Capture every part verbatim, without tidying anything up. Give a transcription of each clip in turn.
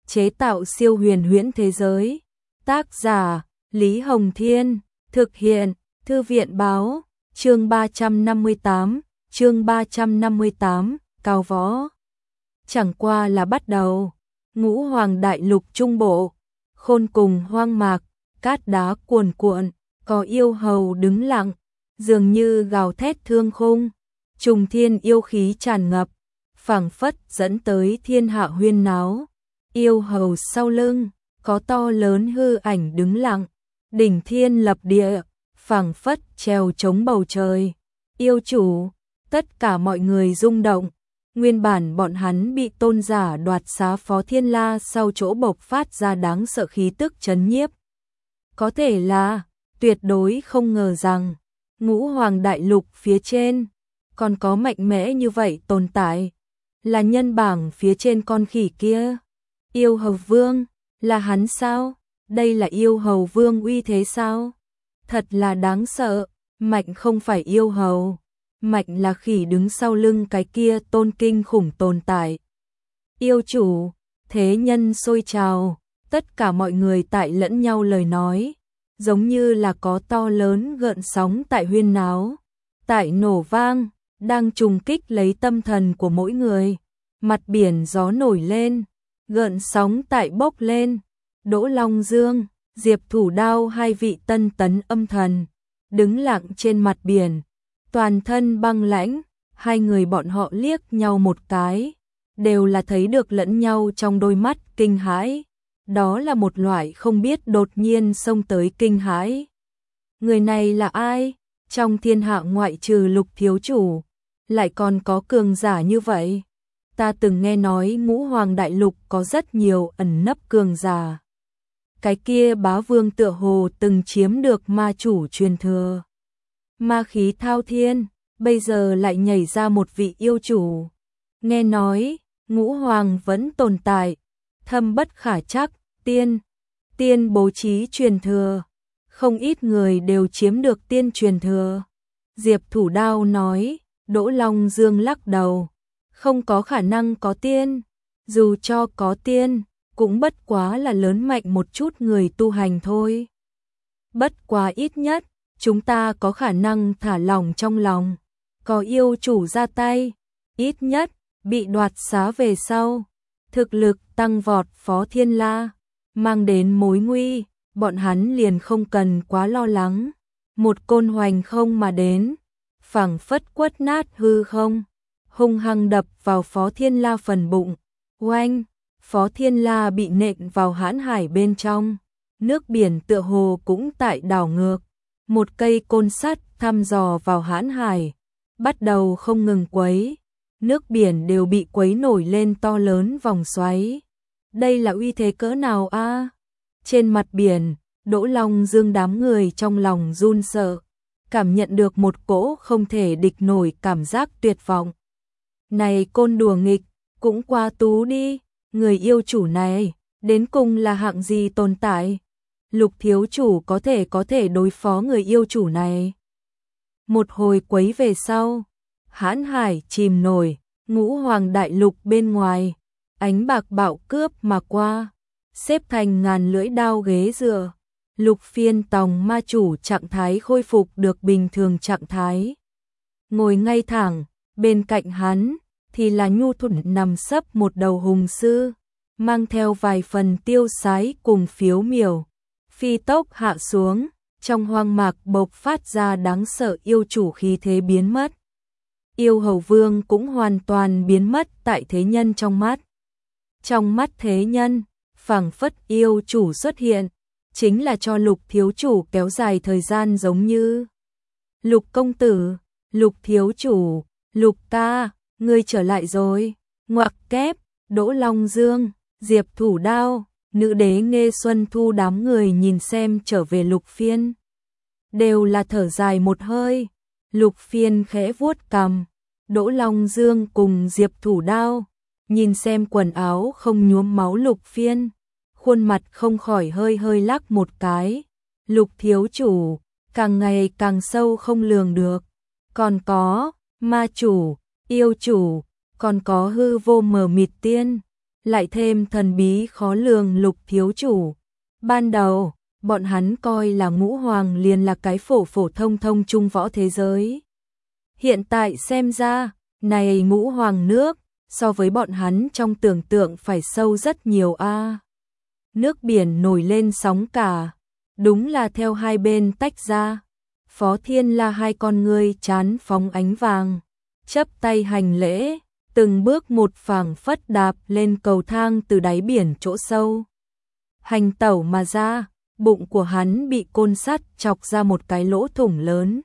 chế tạo siêu huyền huyễn thế giới. Tác giả Lý Hồng Thiên, thực hiện Thư viện Báo, chương ba trăm năm mươi tám, chương ba trăm năm mươi tám, Cao Võ. Chẳng qua là bắt đầu, Ngũ Hoàng Đại Lục Trung Bộ, khôn cùng hoang mạc, cát đá cuồn cuộn, có yêu hầu đứng lặng, dường như gào thét thương khung, trùng thiên yêu khí tràn ngập, phảng phất dẫn tới thiên hạ huyên náo. Yêu hầu sau lưng, có to lớn hư ảnh đứng lặng, đỉnh thiên lập địa, phảng phất treo chống bầu trời. Yêu chủ, tất cả mọi người rung động. Nguyên bản bọn hắn bị tôn giả đoạt xá Phó Thiên La sau chỗ bộc phát ra đáng sợ khí tức chấn nhiếp. Có thể là, tuyệt đối không ngờ rằng, Ngũ Hoàng Đại Lục phía trên, còn có mạnh mẽ như vậy tồn tại. Là nhân bảng phía trên con khỉ kia. Yêu hầu vương, là hắn sao? Đây là yêu hầu vương uy thế sao? Thật là đáng sợ, mạnh không phải yêu hầu. Mạnh là khỉ đứng sau lưng cái kia tôn kinh khủng tồn tại. Yêu chủ, thế nhân sôi trào, tất cả mọi người tại lẫn nhau lời nói, giống như là có to lớn gợn sóng tại huyên náo, tại nổ vang, đang trùng kích lấy tâm thần của mỗi người. Mặt biển gió nổi lên, gợn sóng tại bốc lên. Đỗ Long Dương, Diệp Thủ Đao hai vị tân tấn âm thần, đứng lặng trên mặt biển, toàn thân băng lãnh. Hai người bọn họ liếc nhau một cái, đều là thấy được lẫn nhau trong đôi mắt kinh hãi. Đó là một loại không biết đột nhiên xông tới kinh hãi. Người này là ai? Trong thiên hạ ngoại trừ Lục thiếu chủ, lại còn có cường giả như vậy? Ta từng nghe nói Ngũ Hoàng Đại Lục có rất nhiều ẩn nấp cường giả. Cái kia bá vương tựa hồ từng chiếm được ma chủ truyền thừa. Ma khí thao thiên, bây giờ lại nhảy ra một vị yêu chủ. Nghe nói, Ngũ Hoàng vẫn tồn tại, thâm bất khả trắc, tiên, tiên bố trí truyền thừa. Không ít người đều chiếm được tiên truyền thừa. Diệp Thủ Đao nói. Đỗ Long Dương lắc đầu. Không có khả năng có tiên. Dù cho có tiên, cũng bất quá là lớn mạnh một chút người tu hành thôi. Bất quá ít nhất, chúng ta có khả năng thả lỏng trong lòng. Có yêu chủ ra tay, ít nhất, bị đoạt xá về sau. Thực lực tăng vọt Phó Thiên La, mang đến mối nguy, bọn hắn liền không cần quá lo lắng. Một côn hoành không mà đến, phảng phất quất nát hư không, hung hăng đập vào Phó Thiên La phần bụng. Oanh, Phó Thiên La bị nện vào hãn hải bên trong, nước biển tựa hồ cũng tại đảo ngược. Một cây côn sắt thăm dò vào hãn hải, bắt đầu không ngừng quấy, nước biển đều bị quấy nổi lên to lớn vòng xoáy. Đây là uy thế cỡ nào a? Trên mặt biển, Đỗ Long Dương đám người trong lòng run sợ, cảm nhận được một cỗ không thể địch nổi cảm giác tuyệt vọng. Này côn đùa nghịch, cũng qua tú đi, người yêu chủ này, đến cùng là hạng gì tồn tại? Lục thiếu chủ có thể có thể đối phó người yêu chủ này. Một hồi quấy về sau, hãn hải chìm nổi, Ngũ Hoàng Đại Lục bên ngoài, ánh bạc bạo cướp mà qua, xếp thành ngàn lưỡi đao ghế dựa. Lục Phiên Tòng ma chủ trạng thái khôi phục được bình thường trạng thái. Ngồi ngay thẳng, bên cạnh hắn thì là nhu thuận nằm sấp một đầu hùng sư, mang theo vài phần tiêu sái cùng phiếu miểu. Phi tốc hạ xuống, trong hoang mạc bộc phát ra đáng sợ yêu chủ khí thế biến mất. Yêu hầu vương cũng hoàn toàn biến mất tại thế nhân trong mắt. Trong mắt thế nhân, phảng phất yêu chủ xuất hiện, chính là cho Lục thiếu chủ kéo dài thời gian giống như. Lục công tử, Lục thiếu chủ, Lục ta, ngươi trở lại rồi. Ngoặc kép, Đỗ Long Dương, Diệp Thủ Đao, nữ đế Nghê Xuân Thu đám người nhìn xem trở về Lục Phiên. Đều là thở dài một hơi. Lục Phiên khẽ vuốt cằm. Đỗ Long Dương cùng Diệp Thủ Đao nhìn xem quần áo không nhuốm máu Lục Phiên, khuôn mặt không khỏi hơi hơi lắc một cái. Lục thiếu chủ, càng ngày càng sâu không lường được. Còn có, ma chủ, yêu chủ, còn có hư vô mờ mịt tiên. lại thêm thần bí khó lường Lục thiếu chủ. Ban đầu, bọn hắn coi là ngũ hoàng liền là cái phổ phổ thông thông trung võ thế giới. Hiện tại xem ra, này ngũ hoàng nước, so với bọn hắn trong tưởng tượng phải sâu rất nhiều a. Nước biển nổi lên sóng cả, đúng là theo hai bên tách ra. Phó Thiên La hai con ngươi chán phóng ánh vàng, chắp tay hành lễ, từng bước một phảng phất đạp lên cầu thang từ đáy biển chỗ sâu. Hành tẩu mà ra, bụng của hắn bị côn sắt chọc ra một cái lỗ thủng lớn.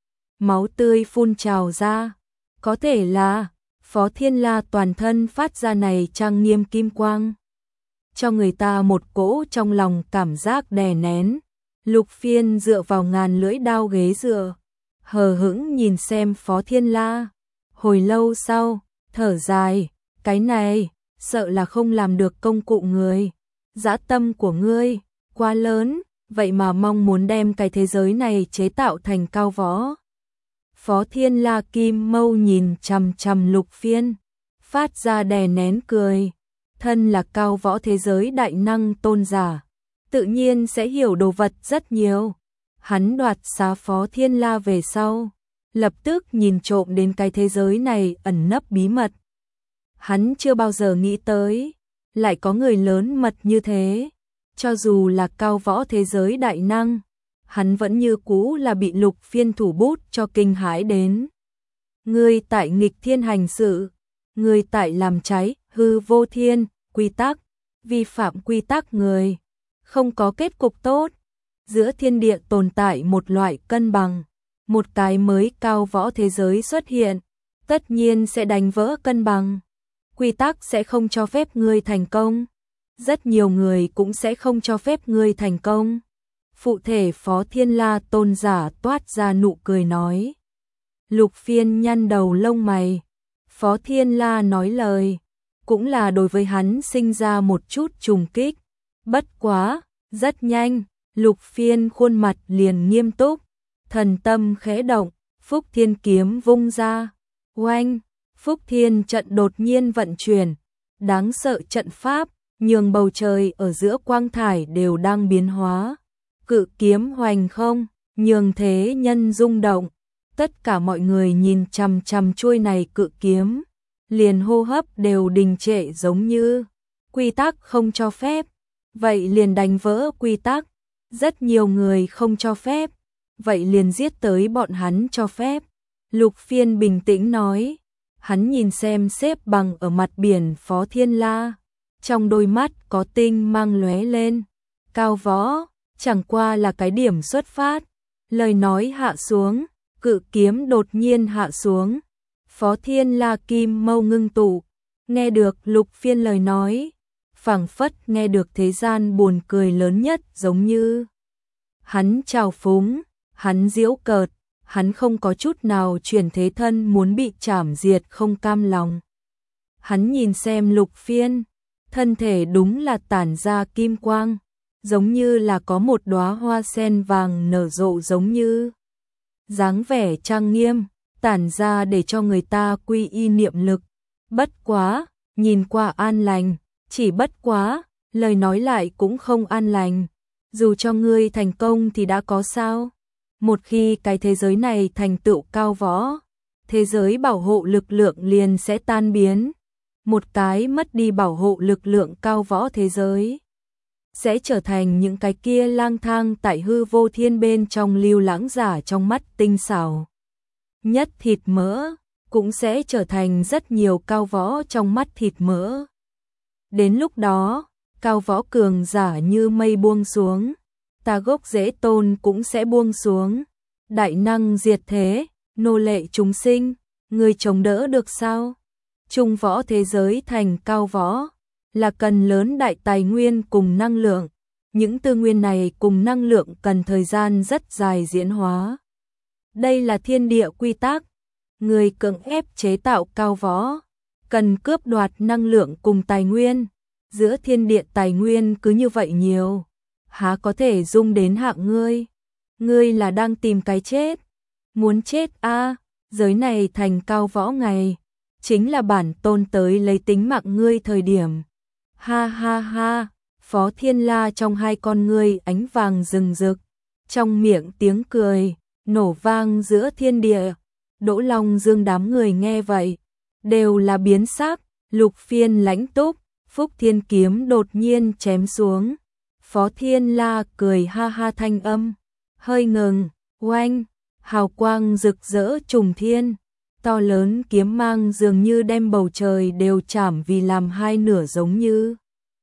Máu tươi phun trào ra, có thể là Phó Thiên La toàn thân phát ra này trang nghiêm kim quang, cho người ta một cỗ trong lòng cảm giác đè nén. Lục Phiên dựa vào ngàn lưỡi đao ghế dựa, hờ hững nhìn xem Phó Thiên La. Hồi lâu sau, thở dài, cái này, sợ là không làm được công cụ người. Dã tâm của ngươi, quá lớn, vậy mà mong muốn đem cái thế giới này chế tạo thành cao võ. Phó Thiên La kim mâu nhìn chằm chằm Lục Phiên, phát ra đè nén cười. Thân là cao võ thế giới đại năng tôn giả, tự nhiên sẽ hiểu đồ vật rất nhiều. Hắn đoạt xá Phó Thiên La về sau, lập tức nhìn trộm đến cái thế giới này ẩn nấp bí mật. Hắn chưa bao giờ nghĩ tới, lại có người lớn mật như thế. Cho dù là cao võ thế giới đại năng, hắn vẫn như cũ là bị Lục Phiên thủ bút cho kinh hãi đến. Ngươi tại nghịch thiên hành sự, ngươi tại làm trái hư vô thiên quy tắc, vi phạm quy tắc người, không có kết cục tốt. Giữa thiên địa tồn tại một loại cân bằng, một cái mới cao võ thế giới xuất hiện, tất nhiên sẽ đánh vỡ cân bằng. Quy tắc sẽ không cho phép ngươi thành công, rất nhiều người cũng sẽ không cho phép ngươi thành công. Phụ thể Phó Thiên La tôn giả toát ra nụ cười nói. Lục Phiên nhăn đầu lông mày, Phó Thiên La nói lời, cũng là đối với hắn sinh ra một chút trùng kích. Bất quá, rất nhanh, Lục Phiên khuôn mặt liền nghiêm túc, thần tâm khẽ động, Phúc Thiên kiếm vung ra. Oanh, Phúc Thiên trận đột nhiên vận chuyển, đáng sợ trận pháp, nhường bầu trời ở giữa quang thải đều đang biến hóa. Cự kiếm hoành không, nhường thế nhân rung động. Tất cả mọi người nhìn chằm chằm chuôi này cự kiếm, liền hô hấp đều đình trệ giống như quy tắc không cho phép, vậy liền đánh vỡ quy tắc. Rất nhiều người không cho phép, vậy liền giết tới bọn hắn cho phép. Lục Phiên bình tĩnh nói, hắn nhìn xem xếp bằng ở mặt biển Phó Thiên La, trong đôi mắt có tinh mang lóe lên. Cao võ, chẳng qua là cái điểm xuất phát. Lời nói hạ xuống, cự kiếm đột nhiên hạ xuống. Phó Thiên La kim mâu ngưng tụ, nghe được Lục Phiên lời nói, phảng phất nghe được thế gian buồn cười lớn nhất giống như. Hắn trào phúng, hắn giễu cợt, hắn không có chút nào chuyển thế thân muốn bị chảm diệt không cam lòng. Hắn nhìn xem Lục Phiên, thân thể đúng là tản ra kim quang, giống như là có một đóa hoa sen vàng nở rộ giống như. Dáng vẻ trang nghiêm, tản ra để cho người ta quy y niệm lực. Bất quá, nhìn qua an lành, chỉ bất quá, lời nói lại cũng không an lành. Dù cho ngươi thành công thì đã có sao? Một khi cái thế giới này thành tựu cao võ, thế giới bảo hộ lực lượng liền sẽ tan biến. Một cái mất đi bảo hộ lực lượng cao võ thế giới, sẽ trở thành những cái kia lang thang tại hư vô thiên bên trong lưu lãng giả trong mắt tinh xảo nhất thịt mỡ, cũng sẽ trở thành rất nhiều cao võ trong mắt thịt mỡ. Đến lúc đó, cao võ cường giả như mây buông xuống, ta gốc rễ tôn cũng sẽ buông xuống. Đại năng diệt thế, nô lệ chúng sinh, người chống đỡ được sao? Trung võ thế giới thành cao võ, là cần lớn đại tài nguyên cùng năng lượng. Những tư nguyên này cùng năng lượng cần thời gian rất dài diễn hóa. Đây là thiên địa quy tắc. Người cưỡng ép chế tạo cao võ, cần cướp đoạt năng lượng cùng tài nguyên. Giữa thiên địa tài nguyên cứ như vậy nhiều, há có thể dung đến hạng ngươi? Ngươi là đang tìm cái chết. Muốn chết a? À, giới này thành cao võ ngày, chính là bản tôn tới lấy tính mạng ngươi thời điểm. Ha ha ha, Phó Thiên La trong hai con ngươi ánh vàng rừng rực, trong miệng tiếng cười, nổ vang giữa thiên địa. Đỗ Long Dương đám người nghe vậy, đều là biến sắc, Lục Phiên lãnh túc, Phúc Thiên kiếm đột nhiên chém xuống. Phó Thiên La cười ha ha thanh âm, hơi ngừng, oanh, hào quang rực rỡ trùng thiên, to lớn kiếm mang dường như đem bầu trời đều chảm vì làm hai nửa giống như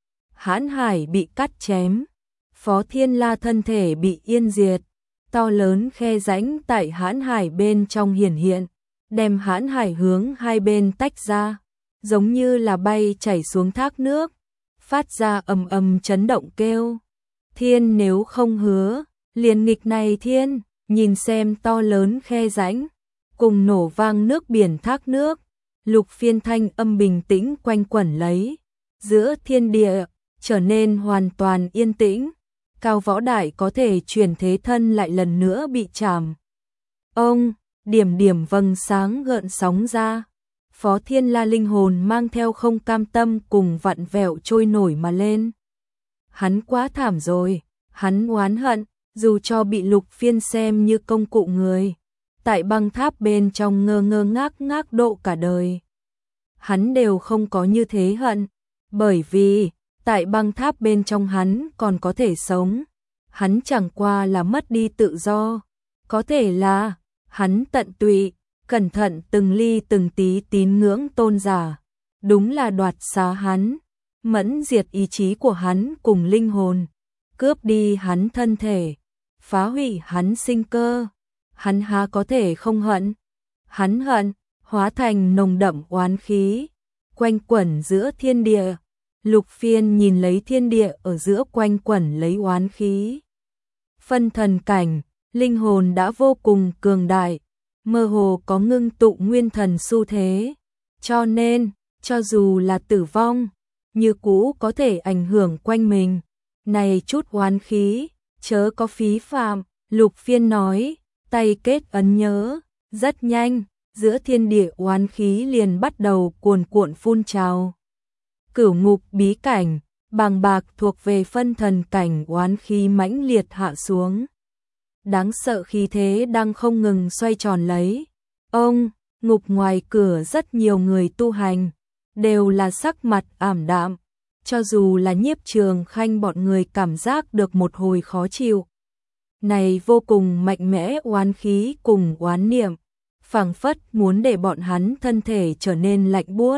hãn hải bị cắt chém. Phó Thiên La thân thể bị yên diệt, to lớn khe rãnh tại hãn hải bên trong hiển hiện, đem hãn hải hướng hai bên tách ra, giống như là bay chảy xuống thác nước, phát ra ầm ầm chấn động kêu. Thiên nếu không hứa, liền nghịch này thiên, nhìn xem to lớn khe rãnh, cùng nổ vang nước biển thác nước, Lục Phiên thanh âm bình tĩnh quanh quẩn lấy, giữa thiên địa, trở nên hoàn toàn yên tĩnh. Cao Võ Đại có thể chuyển thế thân lại lần nữa bị chạm. Ông, điểm điểm vầng sáng gợn sóng ra. Phó Thiên La linh hồn mang theo không cam tâm cùng vặn vẹo trôi nổi mà lên. Hắn quá thảm rồi, hắn oán hận, dù cho bị Lục Phiên xem như công cụ người, tại băng tháp bên trong ngơ ngơ ngác ngác độ cả đời. Hắn đều không có như thế hận, bởi vì tại băng tháp bên trong hắn còn có thể sống, hắn chẳng qua là mất đi tự do, có thể là hắn tận tụy, cẩn thận từng ly từng tí tín ngưỡng tôn giả, đúng là đoạt xá hắn, mẫn diệt ý chí của hắn cùng linh hồn, cướp đi hắn thân thể, phá hủy hắn sinh cơ, hắn há có thể không hận, hắn hận, hóa thành nồng đậm oán khí, quanh quẩn giữa thiên địa. Lục Phiên nhìn lấy thiên địa ở giữa quanh quẩn lấy oán khí. Phân thần cảnh, linh hồn đã vô cùng cường đại, mơ hồ có ngưng tụ nguyên thần xu thế, cho nên, cho dù là tử vong, như cũ có thể ảnh hưởng quanh mình. Này chút oán khí, chớ có phí phạm, Lục Phiên nói, tay kết ấn nhớ, rất nhanh, giữa thiên địa oán khí liền bắt đầu cuồn cuộn phun trào. Cửu ngục bí cảnh, bàng bạc thuộc về phân thần cảnh oán khí mãnh liệt hạ xuống. Đáng sợ khí thế đang không ngừng xoay tròn lấy. Ông, ngục ngoài cửa rất nhiều người tu hành, đều là sắc mặt ảm đạm, cho dù là Nhiếp Trường Khanh bọn người cảm giác được một hồi khó chịu. Này vô cùng mạnh mẽ oán khí cùng oán niệm, phảng phất muốn để bọn hắn thân thể trở nên lạnh buốt.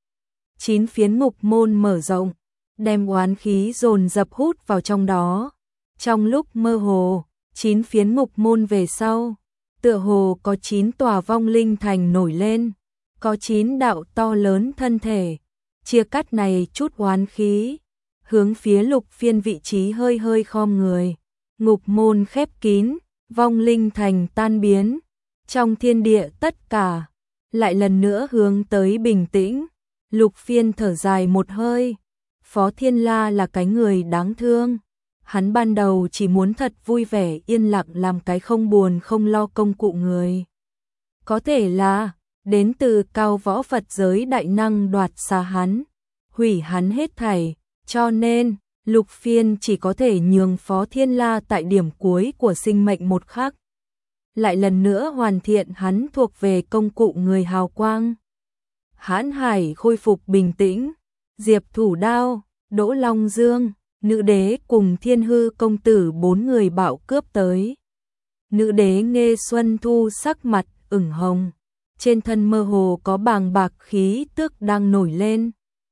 Chín phiến ngục môn mở rộng, đem oán khí dồn dập hút vào trong đó. Trong lúc mơ hồ, chín phiến ngục môn về sau, tựa hồ có chín tòa vong linh thành nổi lên, có chín đạo to lớn thân thể, chia cắt này chút oán khí, hướng phía Lục Phiên vị trí hơi hơi khom người. Ngục môn khép kín, vong linh thành tan biến, trong thiên địa tất cả, lại lần nữa hướng tới bình tĩnh. Lục Phiên thở dài một hơi, Phó Thiên La là cái người đáng thương, hắn ban đầu chỉ muốn thật vui vẻ yên lặng làm cái không buồn không lo công cụ người. Có thể là, đến từ cao võ Phật giới đại năng đoạt xa hắn, hủy hắn hết thảy, cho nên, Lục Phiên chỉ có thể nhường Phó Thiên La tại điểm cuối của sinh mệnh một khắc. Lại lần nữa hoàn thiện hắn thuộc về công cụ người hào quang. Hãn hải khôi phục bình tĩnh, Diệp Thủ Đao, Đỗ Long Dương, Nữ Đế cùng Thiên Hư công tử bốn người bạo cướp tới. Nữ Đế Nghê Xuân Thu sắc mặt ửng hồng, trên thân mơ hồ có bàng bạc khí tức đang nổi lên.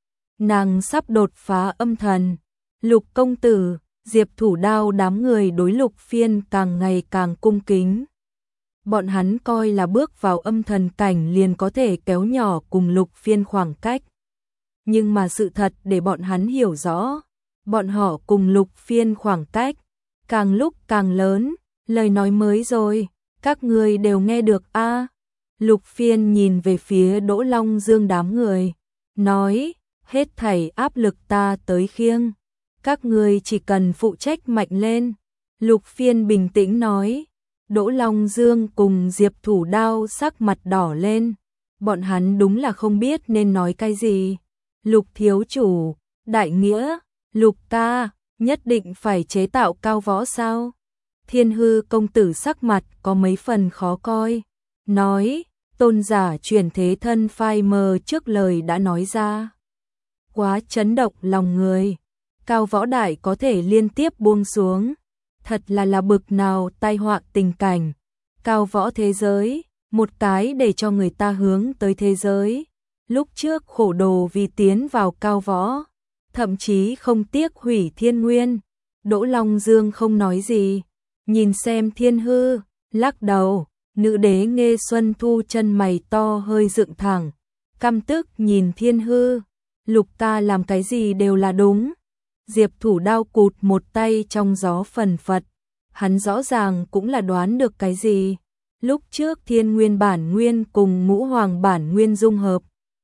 Nàng sắp đột phá âm thần. Lục công tử, Diệp Thủ Đao đám người đối Lục Phiên càng ngày càng cung kính. Bọn hắn coi là bước vào âm thần cảnh liền có thể kéo nhỏ cùng Lục Phiên khoảng cách. Nhưng mà sự thật để bọn hắn hiểu rõ, bọn họ cùng Lục Phiên khoảng cách càng lúc càng lớn, lời nói mới rồi, các người đều nghe được a. À? Lục Phiên nhìn về phía Đỗ Long Dương đám người, nói, hết thảy áp lực ta tới khiêng, các người chỉ cần phụ trách mạnh lên. Lục Phiên bình tĩnh nói. Đỗ Long Dương cùng Diệp Thủ Đao sắc mặt đỏ lên, bọn hắn đúng là không biết nên nói cái gì. Lục thiếu chủ, Đại nghĩa, Lục ta, nhất định phải chế tạo cao võ sao? Thiên Hư công tử sắc mặt có mấy phần khó coi, nói, tôn giả chuyển thế thân phai mờ trước lời đã nói ra. Quá chấn động lòng người, cao võ đại có thể liên tiếp buông xuống, thật là là bực nào tai họa tình cảnh. Cao võ thế giới, một cái để cho người ta hướng tới thế giới. Lúc trước khổ đồ vì tiến vào cao võ, thậm chí không tiếc hủy thiên nguyên. Đỗ Long Dương không nói gì, nhìn xem Thiên Hư, lắc đầu. Nữ đế Nghê Xuân Thu chân mày to hơi dựng thẳng, căm tức nhìn Thiên Hư. Lục ta làm cái gì đều là đúng. Diệp Thủ Đao cụt một tay trong gió phần phật, hắn rõ ràng cũng là đoán được cái gì. Lúc trước Thiên Nguyên bản nguyên cùng Ngũ Hoàng bản nguyên dung hợp,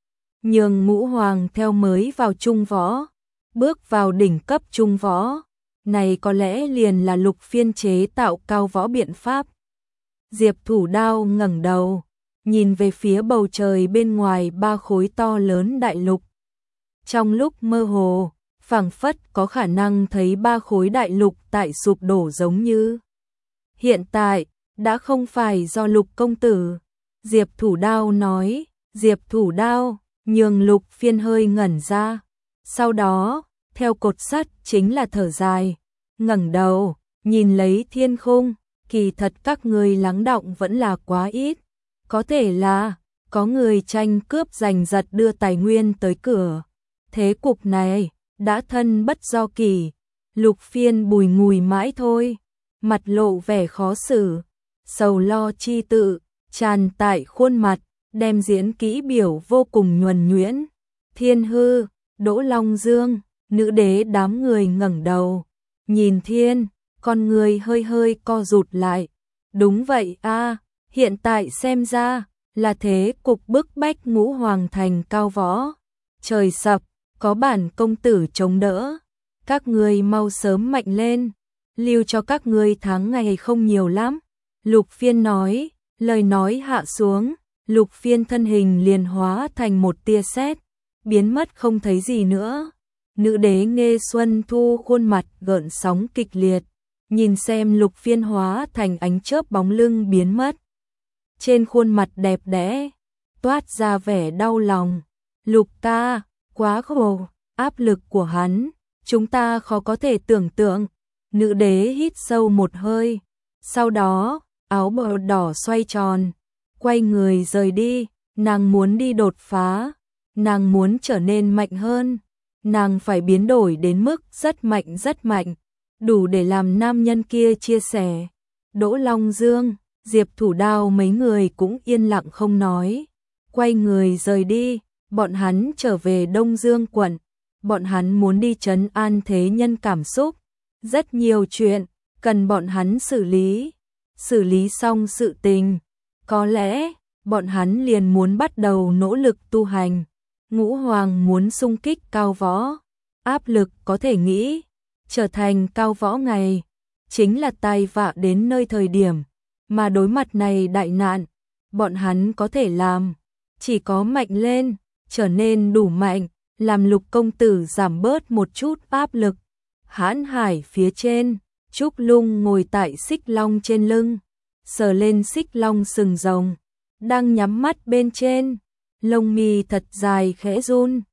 nhường Ngũ Hoàng theo mới vào trung võ, bước vào đỉnh cấp trung võ, này có lẽ liền là Lục Phiên chế tạo cao võ biện pháp. Diệp Thủ Đao ngẩng đầu, nhìn về phía bầu trời bên ngoài ba khối to lớn đại lục. Trong lúc mơ hồ, phảng phất có khả năng thấy ba khối đại lục tại sụp đổ giống như. Hiện tại, đã không phải do Lục công tử. Diệp Thủ Đao nói, Diệp Thủ Đao, nhường Lục Phiên hơi ngẩn ra. Sau đó, theo cột sắt chính là thở dài, ngẩng đầu, nhìn lấy thiên khung. Kỳ thật các người lắng động vẫn là quá ít. Có thể là, có người tranh cướp giành giật đưa tài nguyên tới cửa. Thế cục này, đã thân bất do kỳ. Lục Phiên bùi ngùi mãi thôi, mặt lộ vẻ khó xử, sầu lo chi tự, tràn tại khuôn mặt, đem diễn kỹ biểu vô cùng nhuần nhuyễn. Thiên Hư, Đỗ Long Dương, nữ đế đám người ngẩng đầu, nhìn thiên, con người hơi hơi co rụt lại. Đúng vậy a, hiện tại xem ra, là thế cục bức bách Ngũ Hoàng thành cao võ. Trời sập, có bản công tử chống đỡ. Các ngươi mau sớm mạnh lên, lưu cho các ngươi tháng ngày không nhiều lắm. Lục Phiên nói, lời nói hạ xuống, Lục Phiên thân hình liền hóa thành một tia sét, biến mất không thấy gì nữa. Nữ đế Nghê Xuân Thu khuôn mặt gợn sóng kịch liệt, nhìn xem Lục Phiên hóa thành ánh chớp bóng lưng biến mất. Trên khuôn mặt đẹp đẽ, toát ra vẻ đau lòng. Lục ta, quá khổ, áp lực của hắn, chúng ta khó có thể tưởng tượng. Nữ đế hít sâu một hơi, sau đó, áo bào đỏ xoay tròn, quay người rời đi. Nàng muốn đi đột phá, nàng muốn trở nên mạnh hơn, nàng phải biến đổi đến mức rất mạnh rất mạnh, đủ để làm nam nhân kia chia sẻ. Đỗ Long Dương, Diệp Thủ Đao mấy người cũng yên lặng không nói, quay người rời đi. Bọn hắn trở về Đông Dương quận, bọn hắn muốn đi trấn an thế nhân cảm xúc, rất nhiều chuyện cần bọn hắn xử lý. Xử lý xong sự tình, có lẽ bọn hắn liền muốn bắt đầu nỗ lực tu hành. Ngũ Hoàng muốn xung kích cao võ, áp lực có thể nghĩ, trở thành cao võ ngày, chính là tai vạ đến nơi thời điểm, mà đối mặt này đại nạn, bọn hắn có thể làm, chỉ có mạnh lên, trở nên đủ mạnh, làm Lục công tử giảm bớt một chút áp lực. Hãn hải phía trên, Trúc Lung ngồi tại xích long trên lưng, sờ lên xích long sừng rồng, đang nhắm mắt bên trên, lông mi thật dài khẽ run.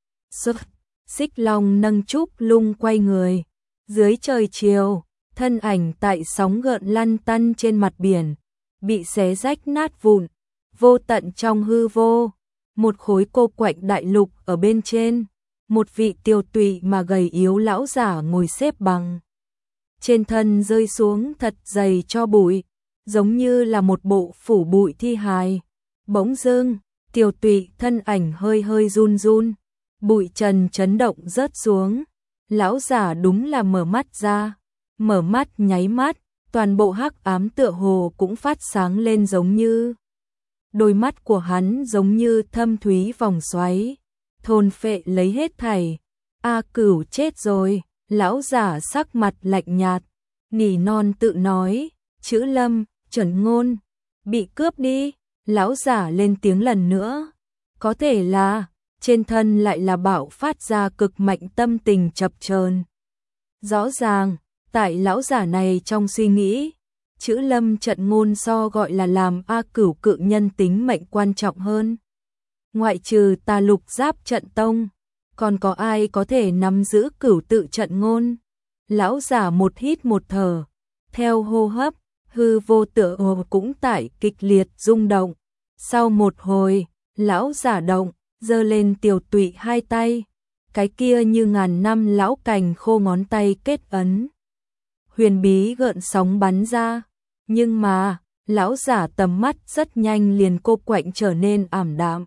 Xích long nâng Trúc Lung quay người, dưới trời chiều, thân ảnh tại sóng gợn lăn tăn trên mặt biển, bị xé rách nát vụn. Vô tận trong hư vô, một khối cô quạnh đại lục ở bên trên, một vị tiều tụy mà gầy yếu lão giả ngồi xếp bằng. Trên thân rơi xuống thật dày cho bụi, giống như là một bộ phủ bụi thi hài. Bỗng dưng, tiều tụy thân ảnh hơi hơi run run, bụi trần chấn động rớt xuống. Lão giả đúng là mở mắt ra, mở mắt nháy mắt, toàn bộ hắc ám tựa hồ cũng phát sáng lên giống như. Đôi mắt của hắn giống như thâm thúy vòng xoáy, thôn phệ lấy hết thảy. A Cửu chết rồi, lão giả sắc mặt lạnh nhạt, nỉ non tự nói, chữ Lâm, Chuẩn Ngôn, bị cướp đi. Lão giả lên tiếng lần nữa, có thể là, trên thân lại là bạo phát ra cực mạnh tâm tình chập chờn. Rõ ràng, tại lão giả này trong suy nghĩ, chữ Lâm trận ngôn so gọi là làm A Cửu cự nhân tính mệnh quan trọng hơn. Ngoại trừ Tà Lục Giáp trận tông, còn có ai có thể nắm giữ Cửu tự trận ngôn? Lão giả một hít một thở, theo hô hấp, hư vô tựa hồ cũng tại kịch liệt rung động. Sau một hồi, lão giả động, giơ lên tiểu tụy hai tay, cái kia như ngàn năm lão cành khô ngón tay kết ấn. Huyền bí gợn sóng bắn ra, nhưng mà, lão giả tầm mắt rất nhanh liền cô quạnh trở nên ảm đạm.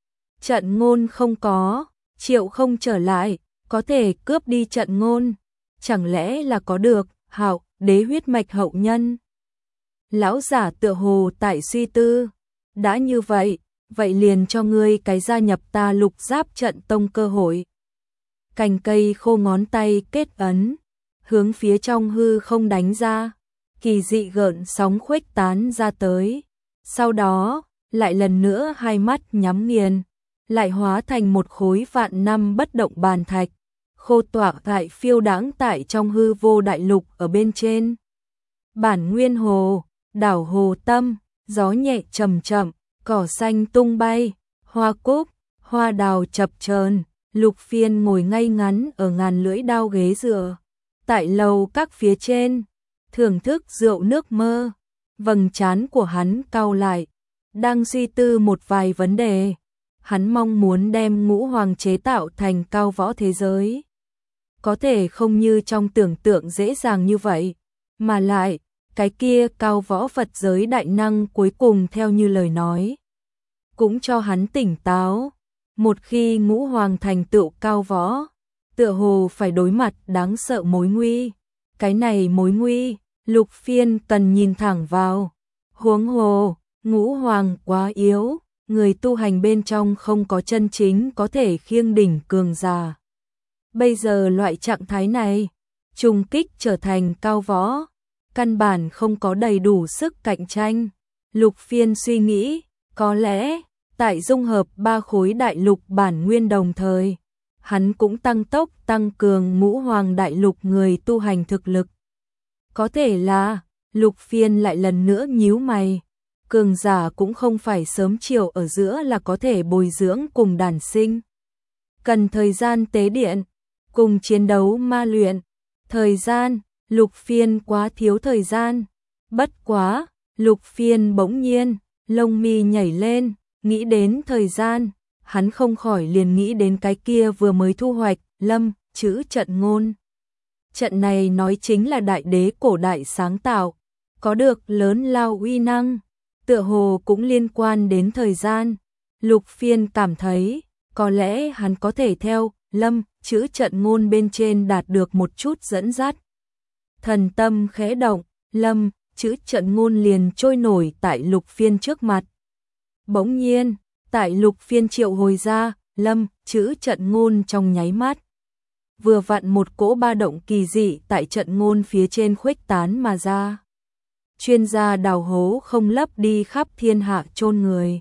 Trận ngôn không có, Triệu không trở lại, có thể cướp đi trận ngôn, chẳng lẽ là có được, Hạo, đế huyết mạch hậu nhân. Lão giả tựa hồ tại suy tư, đã như vậy, vậy liền cho ngươi cái gia nhập Ta Lục Giáp trận tông cơ hội. Cành cây khô ngón tay kết ấn, hướng phía trong hư không đánh ra, kỳ dị gợn sóng khuếch tán ra tới. Sau đó, lại lần nữa hai mắt nhắm nghiền, lại hóa thành một khối vạn năm bất động bàn thạch, khô tọa tại phiêu đãng tại trong hư vô đại lục ở bên trên. Bản nguyên hồ, đảo hồ tâm, gió nhẹ chậm chậm, cỏ xanh tung bay, hoa cúc, hoa đào chập chờn. Lục Phiên ngồi ngay ngắn ở ngàn lưỡi đao ghế dựa, tại lầu các phía trên, thưởng thức rượu nước mơ. Vầng trán của hắn cau lại, đang suy tư một vài vấn đề. Hắn mong muốn đem ngũ hoàng chế tạo thành cao võ thế giới. Có thể không như trong tưởng tượng dễ dàng như vậy, mà lại, cái kia cao võ Phật giới đại năng cuối cùng theo như lời nói, cũng cho hắn tỉnh táo. Một khi ngũ hoàng thành tựu cao võ, tựa hồ phải đối mặt đáng sợ mối nguy. Cái này mối nguy, Lục Phiên cần nhìn thẳng vào. Huống hồ, ngũ hoàng quá yếu, người tu hành bên trong không có chân chính có thể khiêng đỉnh cường giả. Bây giờ loại trạng thái này, trùng kích trở thành cao võ, căn bản không có đầy đủ sức cạnh tranh. Lục Phiên suy nghĩ, có lẽ tại dung hợp ba khối đại lục bản nguyên đồng thời, hắn cũng tăng tốc tăng cường ngũ hoàng đại lục người tu hành thực lực. Có thể là, Lục Phiên lại lần nữa nhíu mày, cường giả cũng không phải sớm chiều ở giữa là có thể bồi dưỡng cùng đản sinh. Cần thời gian tế điện, cùng chiến đấu ma luyện. Thời gian, Lục Phiên quá thiếu thời gian. Bất quá, Lục Phiên bỗng nhiên, lông mi nhảy lên. Nghĩ đến thời gian, hắn không khỏi liền nghĩ đến cái kia vừa mới thu hoạch, Lâm, chữ trận ngôn. Trận này nói chính là đại đế cổ đại sáng tạo, có được lớn lao uy năng, tựa hồ cũng liên quan đến thời gian. Lục Phiên cảm thấy, có lẽ hắn có thể theo, Lâm, chữ trận ngôn bên trên đạt được một chút dẫn dắt. Thần tâm khẽ động, Lâm, chữ trận ngôn liền trôi nổi tại Lục Phiên trước mặt. Bỗng nhiên, tại Lục Phiên triệu hồi ra, Lâm, chữ trận ngôn trong nháy mắt. Vừa vặn một cỗ ba động kỳ dị tại trận ngôn phía trên khuếch tán mà ra. Chuyên gia đào hố không lấp đi khắp thiên hạ chôn người.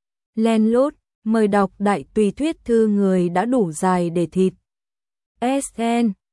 Len lút, mời đọc đại tùy thuyết thư người đã đủ dài để thịt. ét en